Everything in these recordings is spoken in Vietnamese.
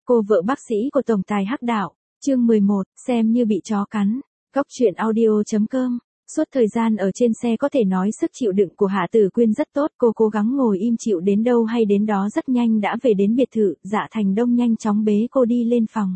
Cô vợ bác sĩ của tổng tài hắc đạo, chương 11, xem như bị chó cắn. Góc truyện audio.com. Suốt thời gian ở trên xe có thể nói sức chịu đựng của Hạ Tử Quyên rất tốt, cô cố gắng ngồi im chịu đến đâu hay đến đó, rất nhanh đã về đến biệt thự. Dạ Thành Đông nhanh chóng bế cô đi lên phòng.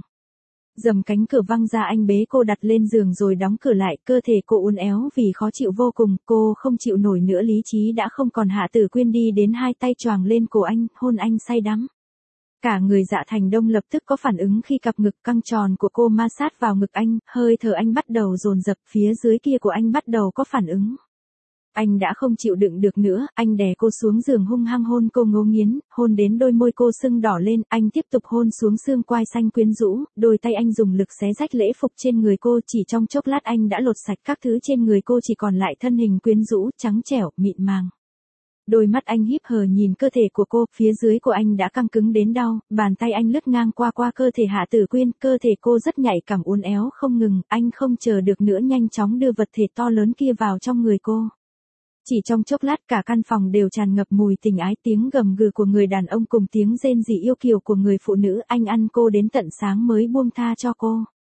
Dầm cánh cửa văng ra, anh bế cô đặt lên giường rồi đóng cửa lại, cơ thể cô uốn éo vì khó chịu vô cùng, cô không chịu nổi nữa, lý trí đã không còn. Hạ Tử Quyên đi đến, hai tay choàng lên cổ anh, hôn anh say đắm. Cả người Dạ Thành Đông lập tức có phản ứng khi cặp ngực căng tròn của cô ma sát vào ngực anh, hơi thở anh bắt đầu dồn dập, phía dưới kia của anh bắt đầu có phản ứng. Anh đã không chịu đựng được nữa, anh đè cô xuống giường hung hăng hôn cô ngấu nghiến, hôn đến đôi môi cô sưng đỏ lên, anh tiếp tục hôn xuống xương quai xanh quyến rũ, đôi tay anh dùng lực xé rách lễ phục trên người cô, chỉ trong chốc lát anh đã lột sạch các thứ trên người cô, chỉ còn lại thân hình quyến rũ, trắng trẻo, mịn màng. Đôi mắt anh híp hờ nhìn cơ thể của cô, phía dưới của anh đã căng cứng đến đau, bàn tay anh lướt ngang qua cơ thể Hạ Tử Quyên, cơ thể cô rất nhạy cảm uốn éo không ngừng, anh không chờ được nữa nhanh chóng đưa vật thể to lớn kia vào trong người cô. Chỉ trong chốc lát cả căn phòng đều tràn ngập mùi tình ái, tiếng gầm gừ của người đàn ông cùng tiếng rên rỉ yêu kiều của người phụ nữ, anh ăn cô đến tận sáng mới buông tha cho cô.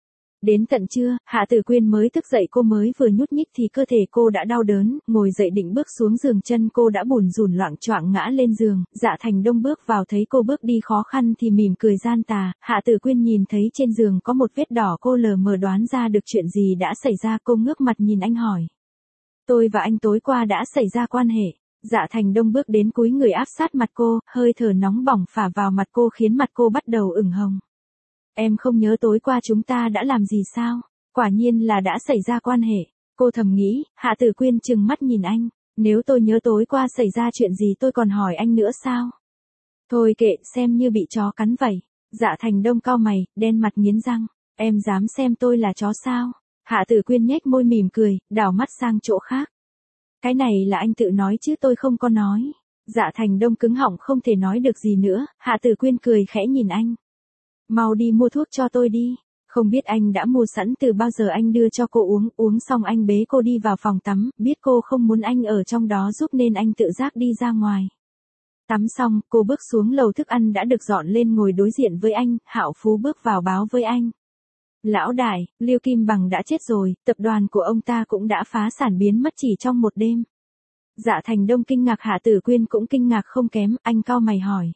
Đến tận trưa, Hạ Tử Quyên mới thức dậy, cô mới vừa nhúc nhích thì cơ thể cô đã đau đớn, ngồi dậy định bước xuống giường, chân cô đã bủn rủn loạng choạng ngã lên giường. Dạ Thành Đông bước vào thấy cô bước đi khó khăn thì mỉm cười gian tà. Hạ Tử Quyên nhìn thấy trên giường có một vết đỏ, cô lờ mờ đoán ra được chuyện gì đã xảy ra, cô ngước mặt nhìn anh hỏi. Tôi và anh tối qua đã xảy ra quan hệ. Dạ Thành Đông bước đến cúi người áp sát mặt cô, hơi thở nóng bỏng phả vào mặt cô khiến mặt cô bắt đầu ửng hồng. Em không nhớ tối qua chúng ta đã làm gì sao? Quả nhiên là đã xảy ra quan hệ. Cô thầm nghĩ. Hạ Tử Quyên trừng mắt nhìn anh. Nếu tôi nhớ tối qua xảy ra chuyện gì tôi còn hỏi anh nữa sao? Thôi kệ, xem như bị chó cắn vậy. Dạ Thành Đông cau mày, đen mặt nghiến răng. Em dám xem tôi là chó sao? Hạ Tử Quyên nhếch môi mỉm cười, đảo mắt sang chỗ khác. Cái này là anh tự nói chứ tôi không có nói. Dạ Thành Đông cứng họng không thể nói được gì nữa. Hạ Tử Quyên cười khẽ nhìn anh. Mau đi mua thuốc cho tôi đi. Không biết anh đã mua sẵn từ bao giờ, anh đưa cho cô uống xong anh bế cô đi vào phòng tắm, biết cô không muốn anh ở trong đó giúp nên anh tự giác đi ra ngoài. Tắm xong, cô bước xuống lầu, thức ăn đã được dọn lên ngồi đối diện với anh, Hạo Phú bước vào báo với anh. Lão đại, Lưu Kim Bằng đã chết rồi, tập đoàn của ông ta cũng đã phá sản biến mất chỉ trong một đêm. Dạ Thành Đông kinh ngạc, Hạ Tử Quyên cũng kinh ngạc không kém, anh cau mày hỏi.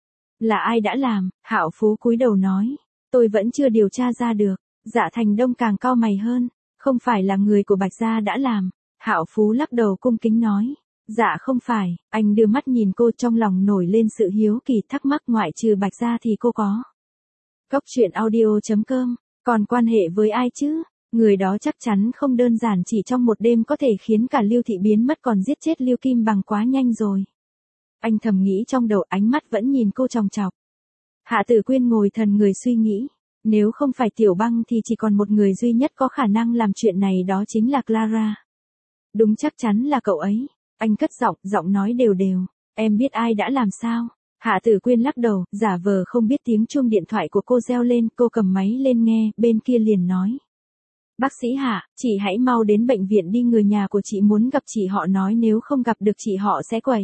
Là ai đã làm? Hạo Phú cúi đầu nói. Tôi vẫn chưa điều tra ra được. Dạ Thành Đông càng cau mày hơn. Không phải là người của Bạch Gia đã làm. Hạo Phú lắc đầu cung kính nói. Dạ không phải. Anh đưa mắt nhìn cô, trong lòng nổi lên sự hiếu kỳ, thắc mắc ngoại trừ Bạch Gia thì cô có. Góc truyện audio.com. Còn quan hệ với ai chứ? Người đó chắc chắn không đơn giản chỉ trong một đêm có thể khiến cả Lưu Thị biến mất, còn giết chết Lưu Kim Bằng quá nhanh rồi. Anh thầm nghĩ trong đầu, ánh mắt vẫn nhìn cô chòng chọc. Hạ Tử Quyên ngồi thần người suy nghĩ. Nếu không phải Tiểu Băng thì chỉ còn một người duy nhất có khả năng làm chuyện này, đó chính là Clara. Đúng, chắc chắn là cậu ấy. Anh cất giọng nói đều đều. Em biết ai đã làm sao? Hạ Tử Quyên lắc đầu, giả vờ không biết. Tiếng chuông điện thoại của cô reo lên, cô cầm máy lên nghe, bên kia liền nói. Bác sĩ Hạ, chị hãy mau đến bệnh viện đi, người nhà của chị muốn gặp chị, họ nói nếu không gặp được chị họ sẽ quậy.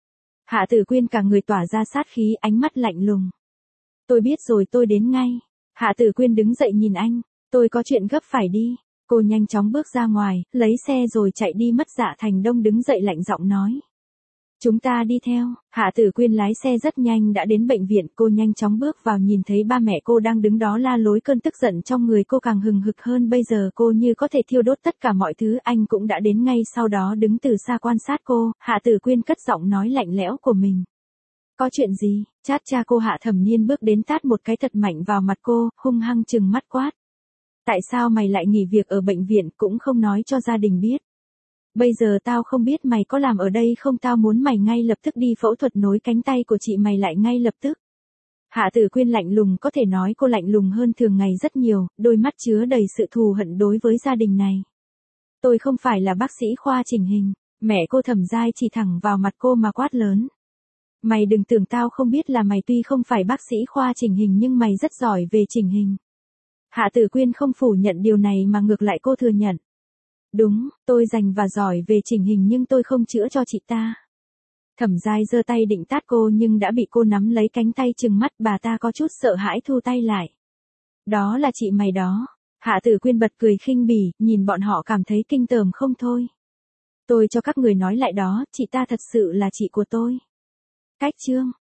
Hạ Tử Quyên cả người tỏa ra sát khí, ánh mắt lạnh lùng. Tôi biết rồi, tôi đến ngay. Hạ Tử Quyên đứng dậy nhìn anh. Tôi có chuyện gấp phải đi. Cô nhanh chóng bước ra ngoài, lấy xe rồi chạy đi mất. Dạ Thành Đông đứng dậy lạnh giọng nói. Chúng ta đi theo. Hạ Tử Quyên lái xe rất nhanh đã đến bệnh viện, cô nhanh chóng bước vào, nhìn thấy ba mẹ cô đang đứng đó la lối, cơn tức giận trong người cô càng hừng hực hơn, bây giờ cô như có thể thiêu đốt tất cả mọi thứ. Anh cũng đã đến ngay sau đó, đứng từ xa quan sát cô. Hạ Tử Quyên cất giọng nói lạnh lẽo của mình. Có chuyện gì? Chát cha cô. Hạ Thẩm Niên bước đến tát một cái thật mạnh vào mặt cô, hung hăng trừng mắt quát. Tại sao mày lại nghỉ việc ở bệnh viện cũng không nói cho gia đình biết? Bây giờ tao không biết mày có làm ở đây không, tao muốn mày ngay lập tức đi phẫu thuật nối cánh tay của chị mày lại ngay lập tức. Hạ Tử Quyên lạnh lùng, có thể nói cô lạnh lùng hơn thường ngày rất nhiều, đôi mắt chứa đầy sự thù hận đối với gia đình này. Tôi không phải là bác sĩ khoa chỉnh hình. Mẹ cô Thẩm Giai chỉ thẳng vào mặt cô mà quát lớn. Mày đừng tưởng tao không biết là mày tuy không phải bác sĩ khoa chỉnh hình nhưng mày rất giỏi về chỉnh hình. Hạ Tử Quyên không phủ nhận điều này mà ngược lại cô thừa nhận. Đúng, tôi rành và giỏi về chỉnh hình nhưng tôi không chữa cho chị ta. Thẩm Giai giơ tay định tát cô nhưng đã bị cô nắm lấy cánh tay trừng mắt, bà ta có chút sợ hãi thu tay lại. Đó là chị mày đó. Hạ Tử Quyên bật cười khinh bỉ, nhìn bọn họ cảm thấy kinh tởm không thôi. Tôi cho các người nói lại đó, chị ta thật sự là chị của tôi. Cách chương